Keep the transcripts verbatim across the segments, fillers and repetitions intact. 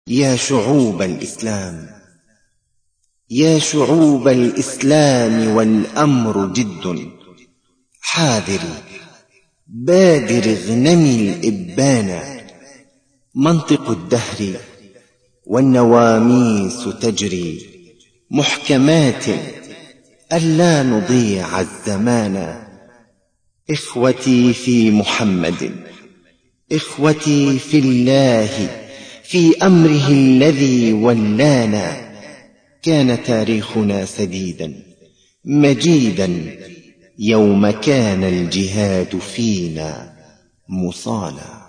يا شعوب الإسلام، يا شعوب الإسلام والأمر جد، حاذري بادر اغنمي الإبان، منطق الدهر والنواميس تجري محكمات ألا نضيع الزمان. إخوتي في محمد، إخوتي في الله، في أمره الذي ولانا، كان تاريخنا سديدا مجيدا يوم كان الجهاد فينا مصانا.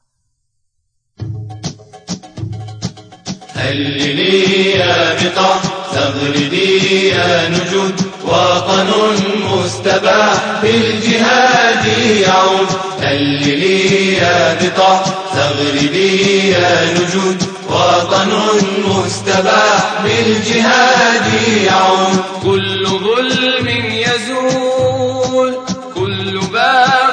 هللي يا بقاع تغردي يا نجود، وطن مستباح بالجهاد يعود. هللي يا بقاع تغردي يا نجود، وطن مستباح بالجهاد يعود. كل ظلم يزول، كل باغ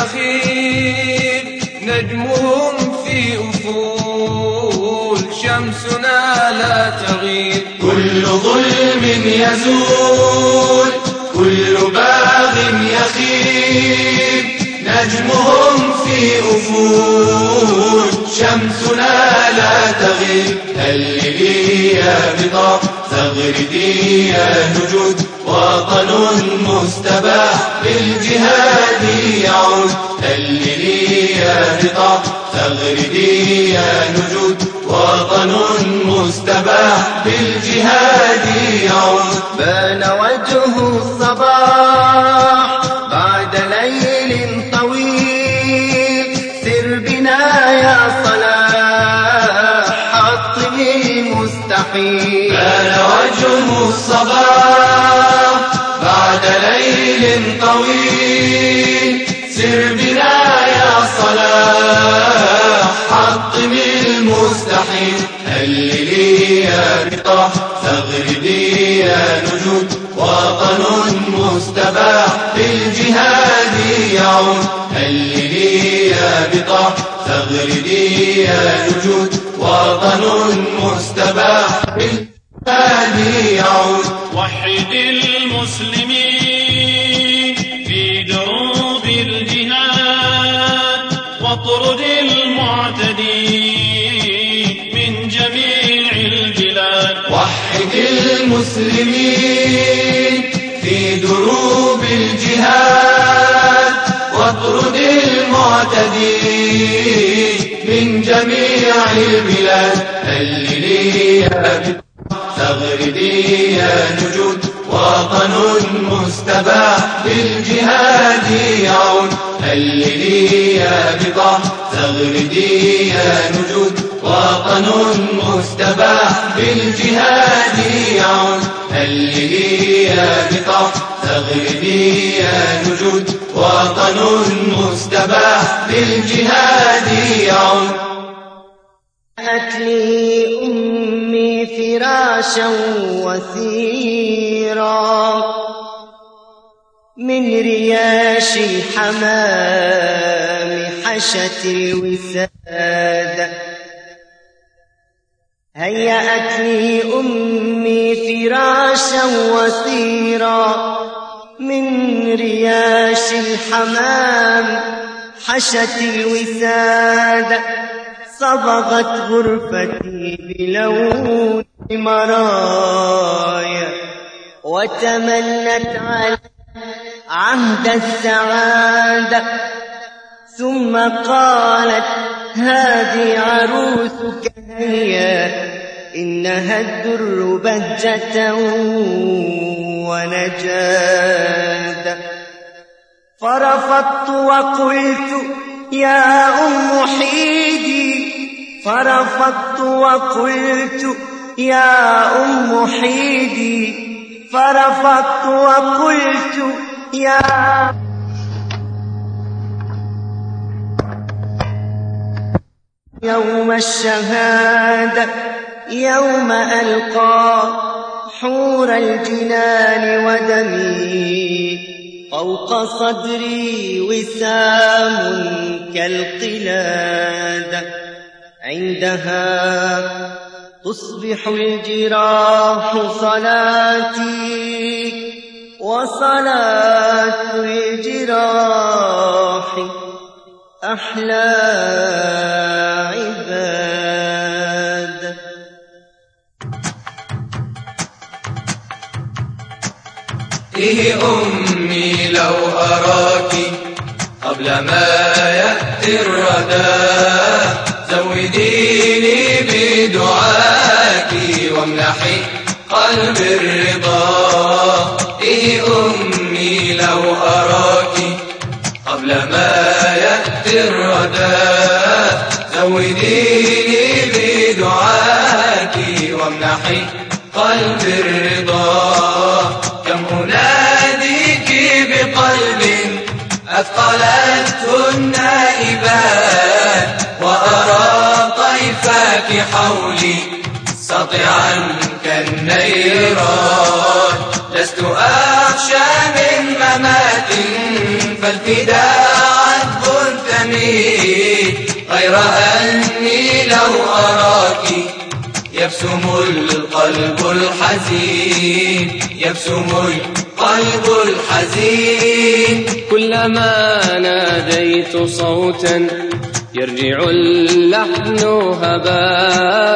يخيب، نجمهم في أفول، شمسنا لا تغيب. كل ظلم يزول، كل باغ يخيب، نجمهم في أفول، شمسنا لا تغيب. هللي يا بقاع تغردي يا نجود، وطن مستباح بالجهاد يعود. هللي يا بقاع تغردي يا نجود، وطن مستباح بالجهاد يعود. بان وجه الصباح بعد ليل طويل، سر بنا يا صلاح حطم المستحيل. بان وجه الصباح بعد ليل طويل، سر بنا يا صلاح حطم المستحيل. هللي يا بقاع تغردي يا نجود، وطن مستباح بالجهاد يعود. هللي يا بقاع تغردي يا نجود، وطن مستباح بالجهاد يعود. وحد المسلمين في دروب الجهاد، واطرد المعتدين من جميع البلاد. وحد المسلمين في دروب الجهاد، واطرد المعتدين من جميع البلاد. هللي يا بقاع تغردي يا نجود، وطن مستباح بالجهاد يعود. هللي يا بقاع تغردي يا نجود، وطن مستباح بالجهاد يعود. هللي يا بقاع تغردي يا نجود، وطن مستباح بالجهاد يعود. هات لي أمي فراشا وثيرا، من رياش الحمام حشت الوساد. هيأت لي أمي فراشا وثيرا، من رياش الحمام حشت الوساد. صبغت غرفتي بلون مرايا، وتمنت على عهد السعادة. ثم قالت هذه عروسك هيا، إنها الدر بهجة ونجادة. فرفضت وقلت يا أم حيدي، فرفضت وقلت يا أم حيدي، فرفضت وقلت يا يوم الشهادة، يوم ألقى حور الجنان ودمي فوق صدري وسام كالقلادة. عندها تصبح الجراح صلاتي وصلاة الجراح أحلى عباد. إيه أمي لو أراك قبل ما يأتي الردى زوديني بدعاك وامنحي قلب الرضا. إيه أمي لو أراك قبل ما يأتي الردى زوديني بدعاك وامنحي قلب الرضا. كم أناديك بقلب أثقلته النائبات وأرى طيفك حولي سطعا كالنيران. لست أخشى من ممات فالفداء عذب ثمين غير أني لو أراك يبسم القلب الحزين يبسم القلب الحزين. كلما ناديت صوتا يرجع اللحن هبا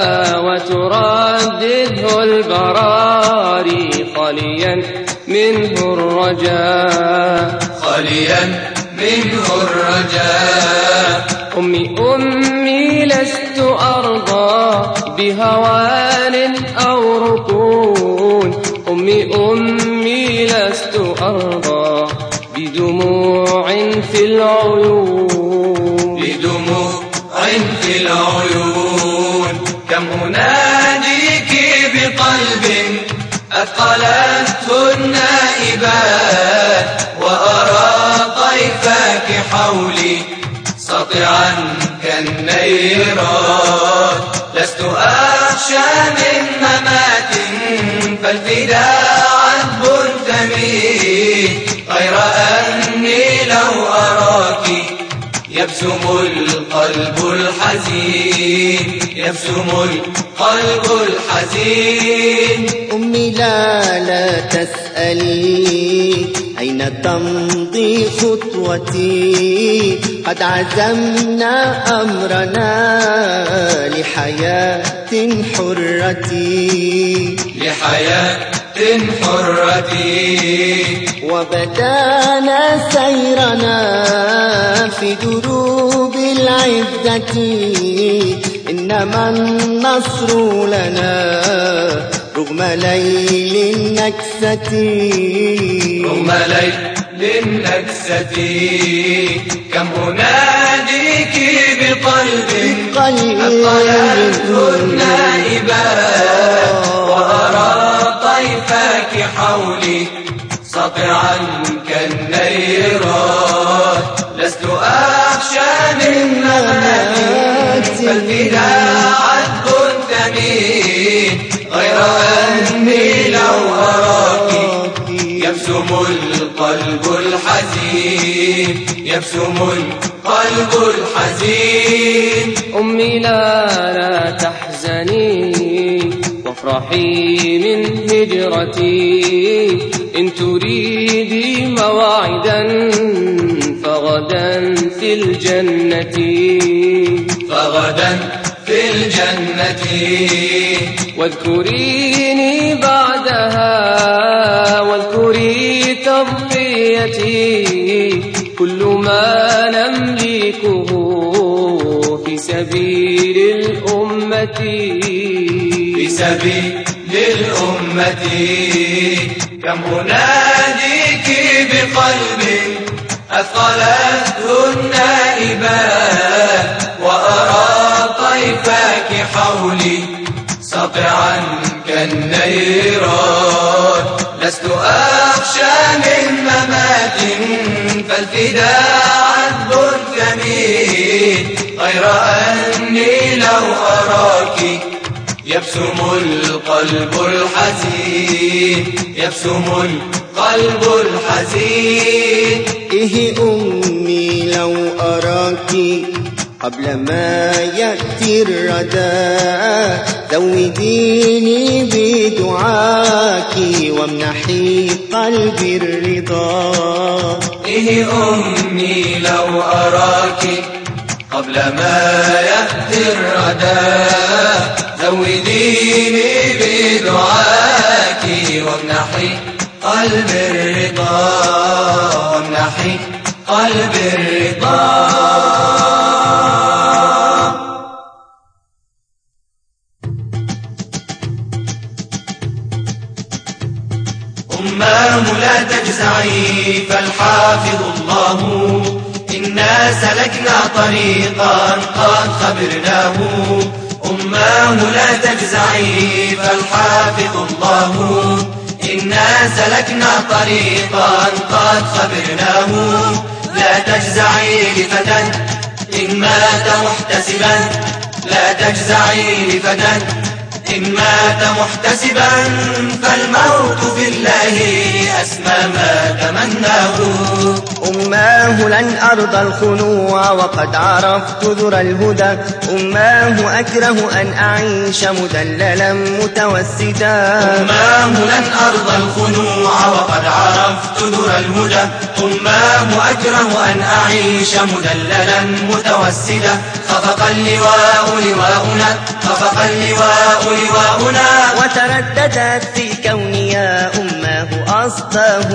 وتردده البراري خاليا منه الرجاء خاليا منه الرجاء. أمي أمي لست أرضى بهوان أو ركون. أمي أمي لست أرضى بدموع في العيون بدموع في العيون. كم أناديك بقلب أثقلته النائبات وأرى طيفك حولي سطعا كالنيران. لست أخشى من ممات فالفداء عذب ثمين غير أني لو أراك يبسم القلب الحزين يبسم القلب الحزين. أمي لا لا تسألي أين تمضي خطوتي قد عزمنا أمرنا لحياة حرتي لحياة حرتي. وبدانا سيرنا في دروب العزة إنما النصر لنا رغم ليل النكسة رغم ليل النكسة. كم أناديك بقلب أثقلته النائبات وأرى طيفك حولي سطعا كالنيران. لست أخشى من ممات فالفداء عذب ثمين غير أني لو أراك يبسم القلب الحزين يبسم القلب الحزين. أمي لا لا تحزني وافرحي من هجرتي إن تريدي موعدا فغدا في الجنة فغدا في الجنة. واذكريني بعدها واذكري تضحيتي كل ما نملكه في سبيل الأمة في سبيل الأمة. كم أناديك بقلب أثقلته النائبات وأرى طيفك حولي سطعا كالنيران. لست أخشى من ممات فالفداء عذب ثمين غير أني لو أراك يبسم القلب الحزين يبسم القلب الحزين. إيه أمي لو أراك قبل ما يأتي الردى زوديني بدعاك وامنحي قلبي الرضا. إيه أمي لو أراك قبل ما يأتي الردى زوديني بدعاك وامنحي قلبي الرضا وامنحي قلبي الرضا. أماه لا تجزعي فالحافظ الله إنا سلكنا طريقا قد خبرناه. أماه لا تجزعي فالحافظ الله إنا سلكنا طريقا قد خبرناه. لا تجزعي لفتى إن مات محتسبا لا تجزعي لفتى إن مات محتسبا فالموت في الله أسمى ما تمناه. أماه لن أرضى الخنوع وقد عرفت ذر الهدى. أماه أكره أن أعيش مدللا متوسدا. أماه لن أرضى الخنوع وقد عرفت ذر الهدى. أماه أكره أن أعيش مدللا متوسدا. خفق اللواء لواؤنا خفق اللواء لواؤنا وترددت في الكون يا أماه أصده.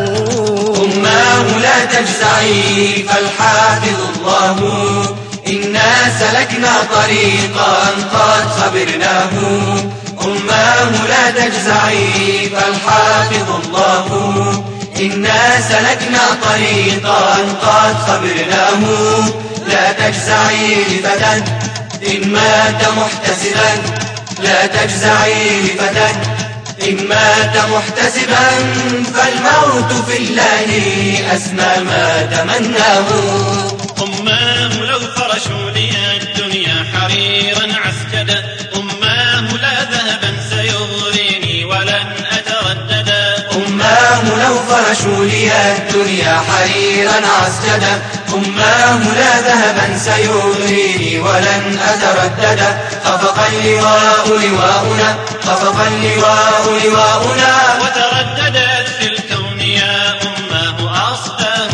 أماه لا تجزعي فالحافظ الله إنا سلكنا طريقا قد خبرناه. أماه لا تجزعي فالحافظ الله إنا سلكنا طريقا قد خبرناه. لا تجزعي لفتى إن مات محتسبا لا تجزعي لفتى إن مات محتسبا فالموت في الله أسمى ما تمناه. أماه لو فرشوا لي الدنيا حريرا عسجدا. أماه لا ذهبا سيغريني ولن أترددا. أماه لو فرشوا لي الدنيا حريرا عسجدا. أماه لا ذهبا سيغريني ولن أترددا. خفق اللواء لواؤنا خفق اللواء لواؤنا وترددت في الكون يا أماه أصده.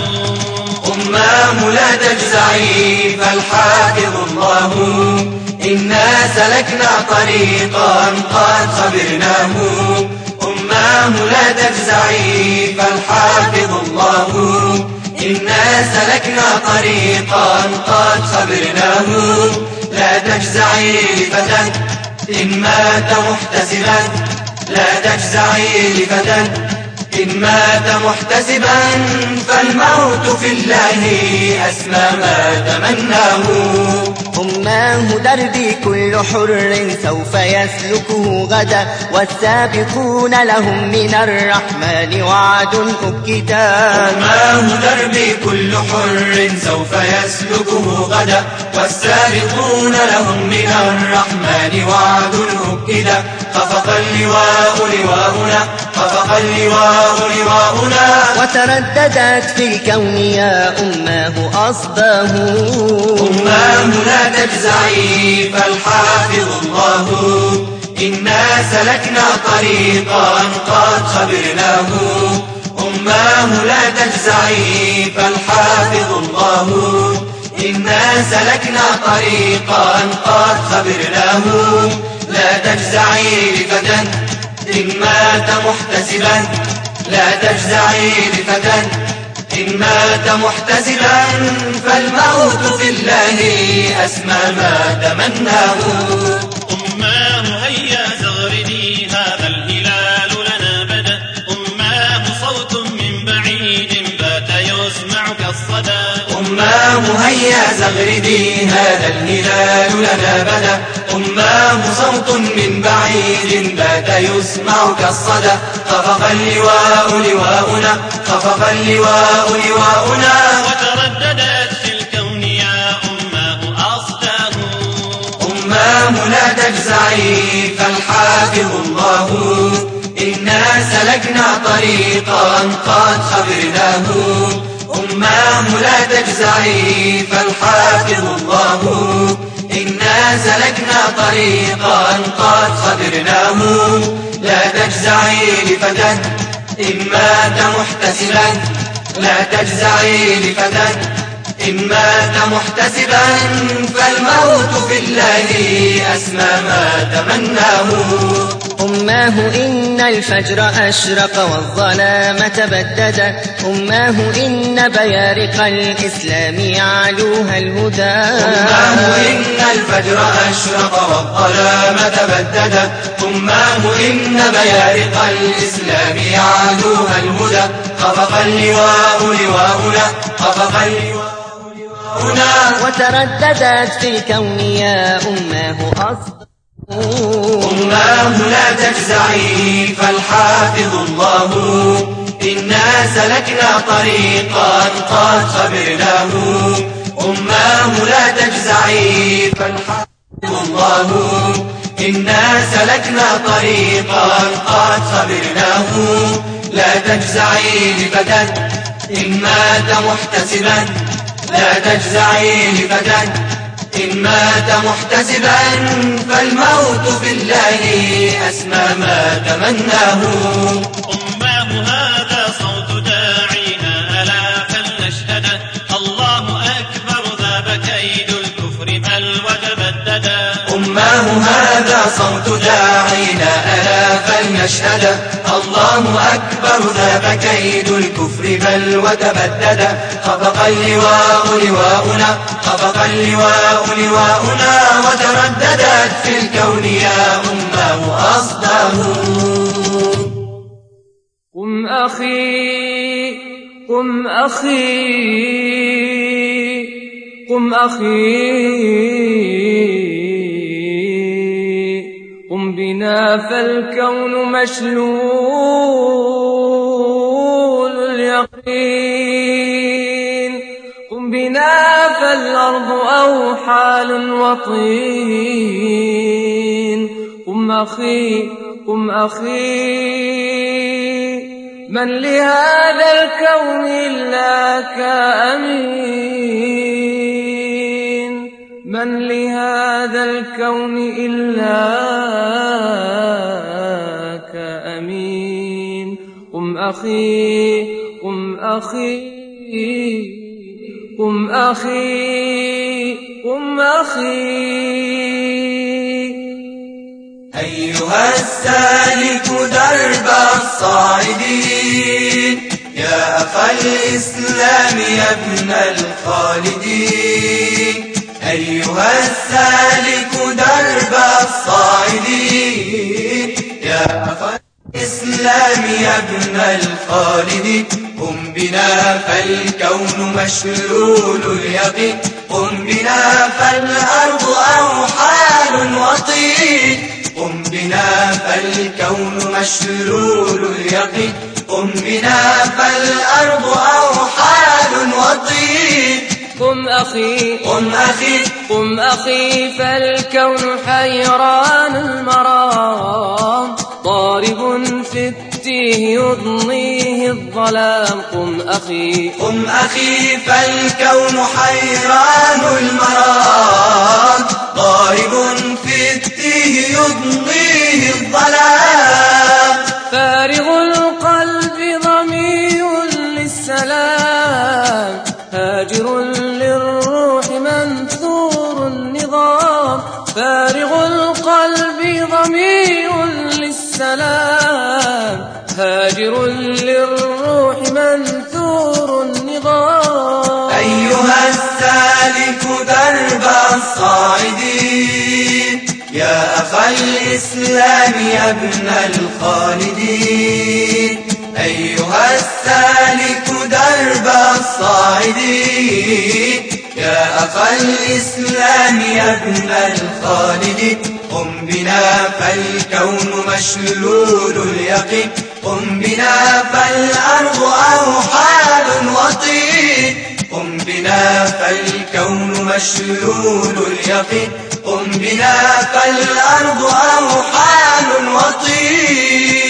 أماه لا تجزعي فالحافظ الله إنا سلكنا طريقا قد خبرناه. أماه لا تجزعي فالحافظ الله إنا سلكنا طريقا قد خبرناه. لا تجزعي لفتى إن مات محتسبا لا تجزعي لفتى إن مات محتسبا فالموت في الله أسمى ما تمناه. أماه دربي كل حر سوف يسلكه غدا. والسابقون لهم من الرحمن وعد أكدا. أماه دربي كل حر سوف يسلكه غدا. والسابقون لهم من الرحمن وعد أكدا. خفق اللواء لواؤنا خفق اللواء لواؤنا وترددت في الكون يا أماه أصده. أماه لا تجزعي فالحافظ الله إنا سلكنا طريقا قد خبرناه. أماه لا تجزعي فالحافظ الله إنا سلكنا طريقا قد خبرناه. لا تجزعي لفتى إن مات محتسبا لا تجزعي لفتى إن مات محتسبا فالموت في الله أسمى ما تمناه. أماه هيا زغردي هذا الهلال لنا بدا. أماه صوت من بعيد بات يسمع كالصدى. أماه هيا زغردي هذا الهلال لنا بدا. أماه صوت من بعيد بات يسمع كالصدى. خفق اللواء لواؤنا خفق اللواء لواؤنا وترددت في الكون يا أماه أصده. أماه لا تجزعي فالحافظ الله إنا سلكنا طريقا قد خبرناه. أماه لا تجزعي فالحافظ الله، إنا سلكنا طريقا قد خبرناه. لا تجزعي لفتى إن مات محتسبا، لا تجزعي لفتى إن مات محتسبا، فالموت في الله أسمى ما تمناه. أماه إن الفجر أشرق والظلام تبدد، أماه إن بيارق الإسلام يعلوها الهدى. أماه إن الفجر أشرق والظلام تبدد، أماه إن بيارق الإسلام يعلوها الهدى. خفق اللواء لواؤنا، خفق اللواء لواؤنا، وترددت في الكون يا أماه أصدق. أماه لا تجزعي فالحافظ الله، إنا سلكنا طريقا قد خبرناه. أماه لا تجزعي فالحافظ الله، إنا سلكنا طريقا قد خبرناه. لا تجزعي لفتى إن مات محتسبا، لا تجزعي لفتى إن مات محتسبا، فالموت في الله أسمى ما تمناه. أماه هذا صوت داعينا ألا فلنشهد، الله أكبر ذاب كيد الكفر بل وتبددا. أماه هذا صوت داعينا ألا فلنشهد، الله أكبر ذاب كيد الكفر بل وتبددا. خفق اللواء لواؤنا، خفق اللواء لواؤنا، وترددت في الكون يا أماه أصداه. قم أخي قم أخي قم أخي قم بنا فالكون مشلول اليقين، قم بنا فالأرض أوحال وطين. قم أخي قم أخي من لهذا الكون إلاك أمين، من لهذا الكون إلاك أمين. قم أخي قم أخي قم أخي قم أخي. أيها السالك درب الصاعدين، يا أخا الإسلام يا ابن الخالدين. أيها السالك درب الصاعدين، يا أخا الإسلام يا ابن الخالدين. قم بنا فالكون مشلول اليقين، قم بنا فالأرض أوحال وطين. قم بنا فالكون مشلول اليقين، قم بنا فالأرض أوحال وطين. قم أخي قم أخي قم أخي فالكون حيران المرام، ضارب في التيه يضنيه الظلام. قم أخي قم أخي فالكون حيران المرام، ضارب في التيه يضنيه الظلام. فارغ القلب ضمي للسلام، هاجر للروح منثور النظام. فارغ القلب ضمي للسلام، هاجر للروح منثور النظام. أيها السالك درب الصاعدين، يا أخا الإسلام يا ابن الخالدين. أيها السالك درب الصاعدين، يا أخا الإسلام يا ابن الخالدين. قم بنا فالكون مشلول اليقين، قم بنا فالأرض أوحال وطين. قم بنا فالكون مشلول اليقين، قم بنا فالأرض أوحال وطين. قم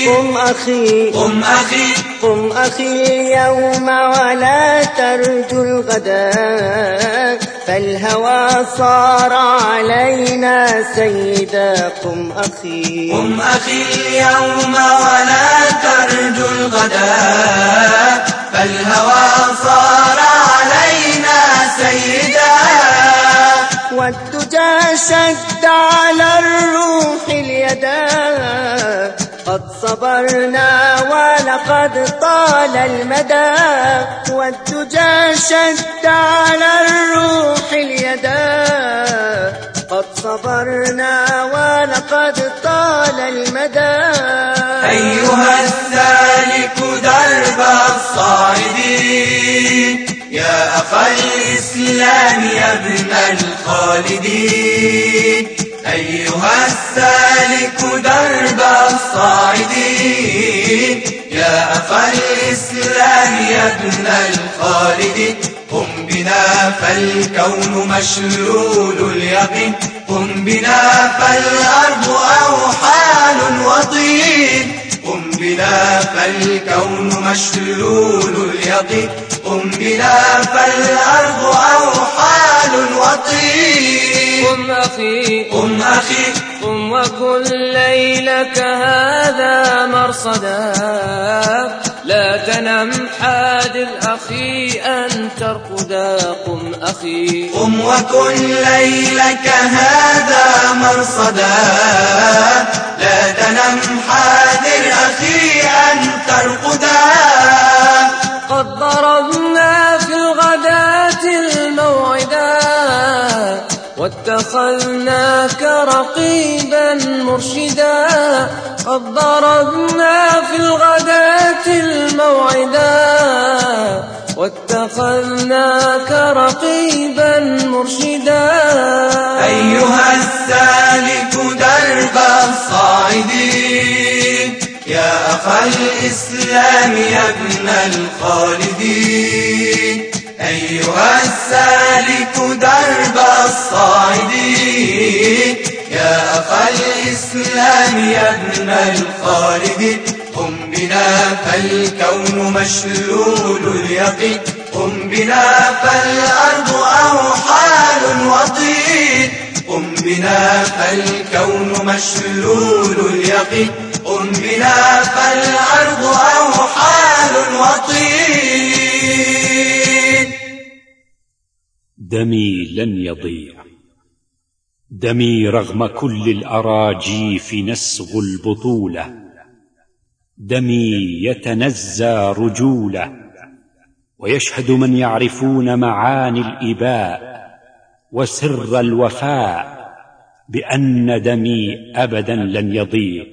أخي قم أخي قم أخي اليوم ولا ترجو الغدا فالهوى صار علينا سيدا قم أخي قم أخي اليوم ولا ترجو الغدا فالهوى صار علينا سيدا والدجى شد على الروح اليدا قد صبرنا ولقد طال المدى والدجى شد على الروح اليدا قد صبرنا ولقد طال المدى أيها السالك درب الصاعدين يا أخا الإسلام يا ابن الخالدين أيها السالك درب الصاعدين يا أخا الإسلام يا ابن الخالدين قم بنا فالكون مشلول اليقين قم بنا فالأرض أوحال وطين قم بنا فالكون مشلول اليقين قم بنا فالأرض أوحال وطين قم أخي قم أخي قم وكن ليلك هذا مرصدا لا تنم حاذر أخي أن ترقدا قم أخي قم وكن ليلك هذا مرصدا لا تنم حاذر أخي أن ترقدا قد ضربنا في الغداة الموعدا واتخذناك رقيبا مرشدا قد ضربنا في الغداة الموعدا واتخذناك رقيبا مرشدا أيها السالك درب الصاعدين يا أخا الإسلام يا ابن الخالدين أيها السالك درب الصاعدين يا أخا الإسلام يا ابن الخالدين قم بنا فالكون مشلول اليقين قم بنا فالأرض أوحال وطين قم بنا فالكون مشلول اليقين قم بنا فالأرض أوحال وطين دمي لن يضيع دمي رغم كل الأراجيف نسغ البطولة دمي يتنزى رجولة ويشهد من يعرفون معاني الإباء وسر الوفاء بأن دمي أبدا لن يضيع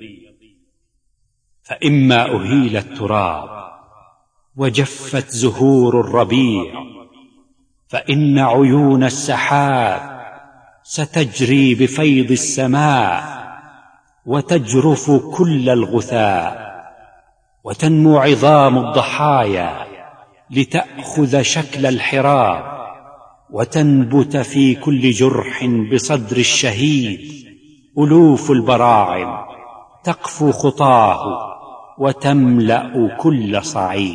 فإما أهيل التراب وجفت زهور الربيع فإن عيون السحاب ستجري بفيض السماء وتجرف كل الغثاء وتنمو عظام الضحايا لتأخذ شكل الحراب وتنبت في كل جرح بصدر الشهيد ألوف البراعم تقفو خطاه وتملأ كل صعيد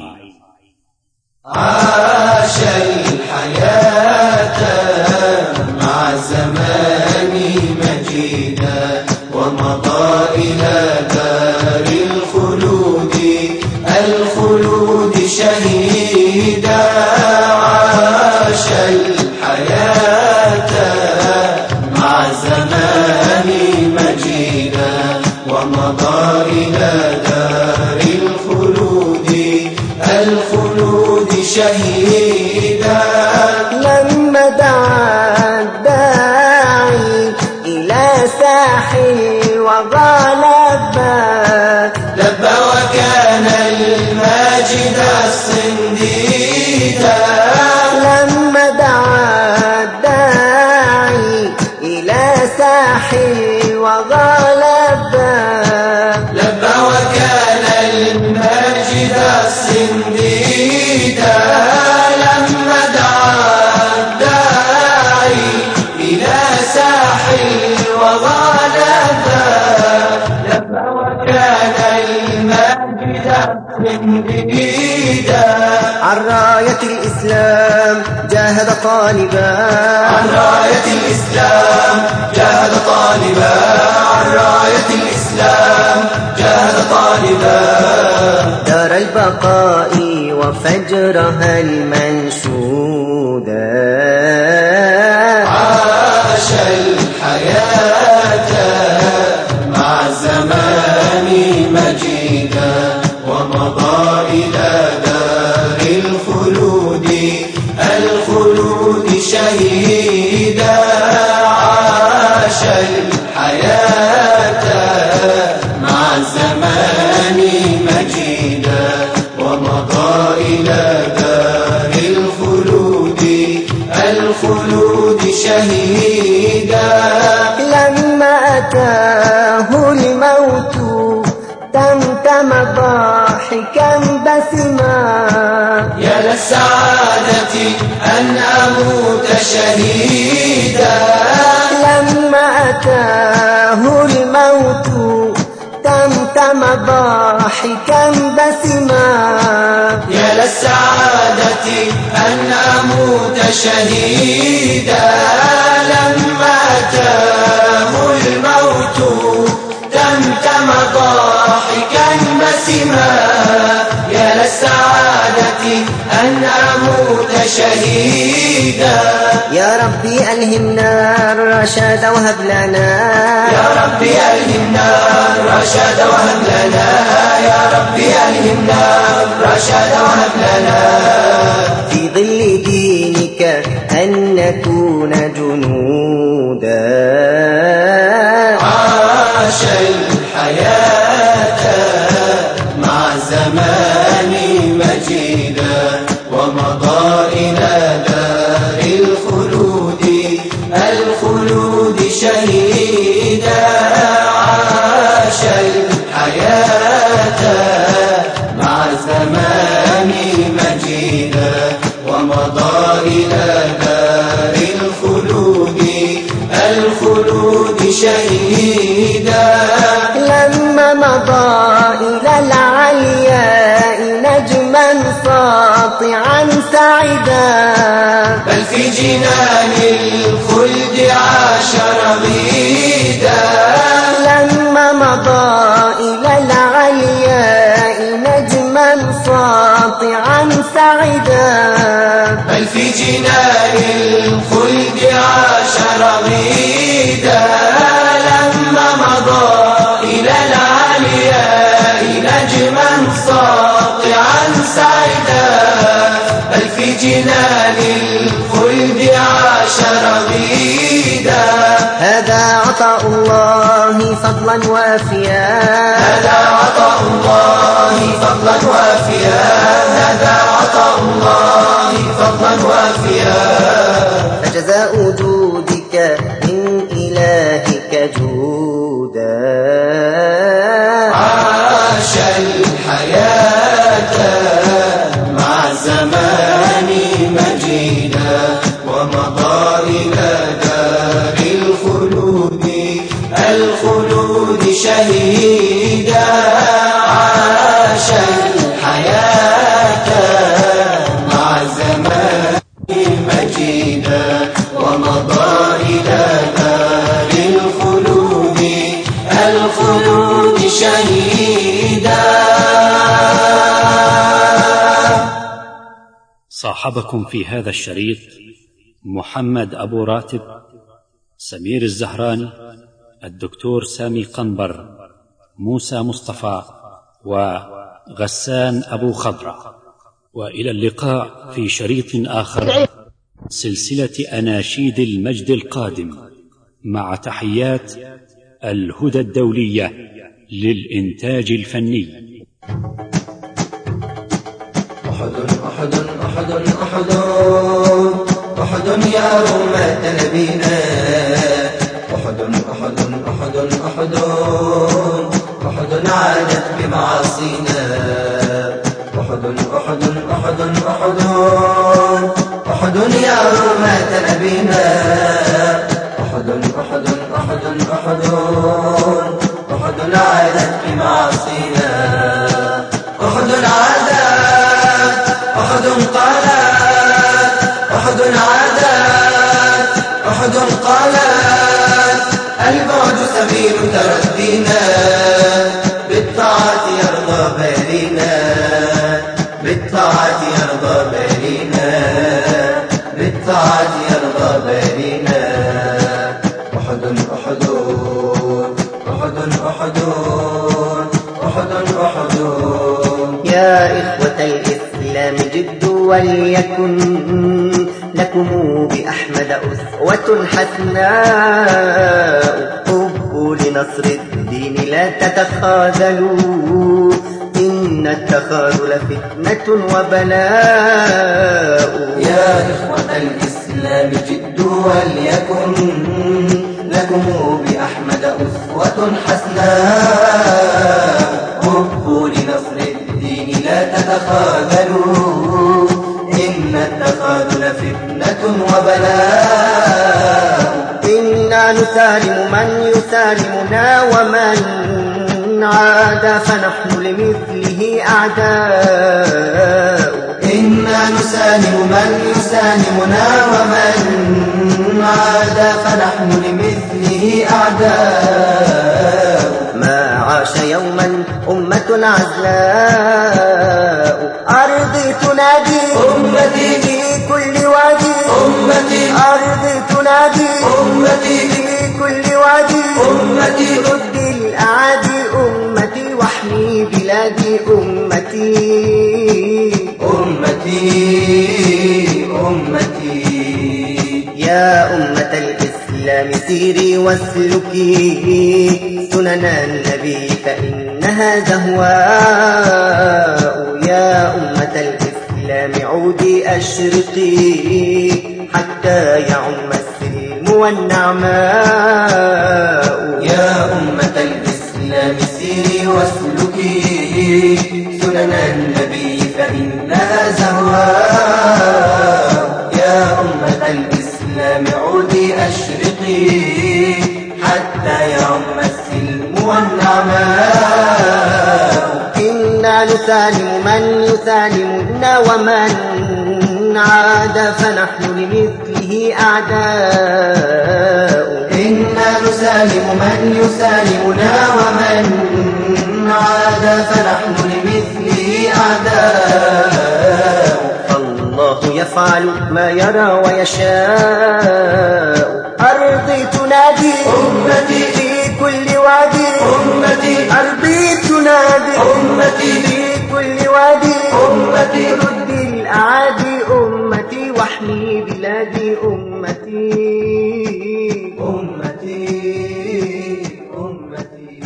عاش الحياة مع الزمان مجيدا ومضى إلى دار الخلود الخلود شهيدا عاش الحياة مع الزمان مجيدا ومضى إلى دار الخلود الخلود شهيدا لما دعا الداعي إلى ساحل وغلب لبى وكان الماجد الصنديدا لما دعا الداعي إلى ساحل وغلب لبى وكان الماجد الصنديدا لما دعا الداعي إلى ساحل وغلب عن راية الإسلام جاهد طالبا، عن راية الإسلام جاهد طالبا، عن راية الإسلام جاهد طالبا. دار البقاء وفجرها المنشودا، عاش الحياة مع الزمان مجيدا، ومضى إلى دار الخلود الخلود شهيدا. عاش الحياة مع الزمان مجيدا، ومضى إلى دار الخلود الخلود شهيدا. لما أتاه الموت تمتم ضاحكا بسما، يا للسعادة أن أموت شهيدا. لما أتاه الموت تمتم ضاحكا بسما، يا للسعادة أن أموت شهيدا. لما أتاه الموت تمتم ضاحكا بسما، يا للسعادة أن أموت شهيدا. يا ربي ألهمنا الرشاد وهب لنا، يا ربي ألهمنا الرشاد وهب لنا، يا ربي ألهمنا الرشاد وهب لنا. في ظل دينك أن نكون جنودا، عاش الحياة مع الزمان مجيدا، ومضى إلى دار الخلود الخلود شهيدا. عاش الحياة مع الزمان مجيدا، ومضى إلى دار الخلود الخلود شهيدا. لما مضى إلى العلياء نجما ساطعا سعدا، بل في جنان الخلد عاش رغيدا. لما مضى إلى العلياء نجما ساطعا سعدا، بل في جنان الخلد عاش رغيدا. لما مضى إلى العلياء نجما ساطعا سعدا، بل في جنان الخلد عاش رغيدا. هذا عطاء الله فضلا وافيا، هذا عطاء الله فضلا وافيا، هذا عطاء الله فضلا وافيا. فجزاء جودك من إلهك جودا، عاش الحياة مع الزمان مجيدا، ومضى إلى دار الخلود الخلود شهيدا. عاش الحياة مع الزمان مجيدا، ومضى إلى دار الخلود الخلود شهيدا. صاحبكم في هذا الشريط محمد أبو راتب، سمير الزهراني، الدكتور سامي قنبر، موسى مصطفى، وغسان أبو خضرة. وإلى اللقاء في شريط آخر، سلسلة أناشيد المجد القادم، مع تحيات الهدى الدولية للإنتاج الفني. أحد أحد أحد أحد أحد يا أمة نبينا، أحد أحد أحد أحد أحد عادت بمعاصينا، أحد أحد أحد أحد أحد يا أمة نبينا، أحد أحد أحد أحد أحد عادت بمعاصينا، أحد تردينا بالطاعة يرضى بالينا بالطاعة يرضى بالينا بالطاعة يرضى بالينا أحد أحد أحد أحد أحد أحد يا إخوة الإسلام جدوا وليكن لكم بأحمد أسوة حسناء حبوا لنصر الدين لا تتخاذلوا إن التخاذل فتنة وبلاء يا إخوة الإسلام جدوا وليكن لكم بأحمد أسوة حسناء حبوا لنصر الدين لا تتخاذلوا إن التخاذل فتنة وبلاء إنا نسالم من يسالمنا ومن عاد فنحن لمثله أعداء إنا نسالم من يسالمنا ومن عاد فنحن لمثله أعداء ما عاش يوما أمة عزلاء أرضي تنادي أمتي في كل وادي أمتي أرضي تنادي أمتي في كل وادي أمتي رد الأعادي أمتي واحمي بلادي أمتي أمتي أمتي يا أمة الإسلام سيري واسلكي سنن النبي فإنها زهواء يا أمة الإسلام عودي أشرقي حتى يعم السلم والنعماء يا أمة الإسلام سيري واسلكي سنن النبي فإنها زهواء يا أمة الإسلام عودي أشرقي حتى يعم السلم والنعماء إنا نسالم من يسالمنا ومن عاد فنحن لمثله أعداء إنا نسالم من يسالمنا ومن عاد فنحن لمثله أعداء الله يفعل ما يرى ويشاء أرضي تنادي أمتي في كل وادي أمتي أرضي تنادي أمتي في كل وادي أمتي رد الأعادي أمتي واحمي بلادي أمتي أمتي أمتي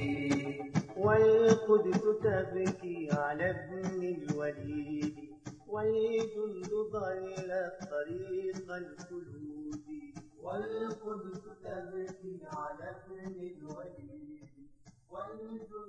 والقدس تبكي على ابن الوليد والجند ضل طريق الخلود والقدس تبكي على ابن الوليد والجند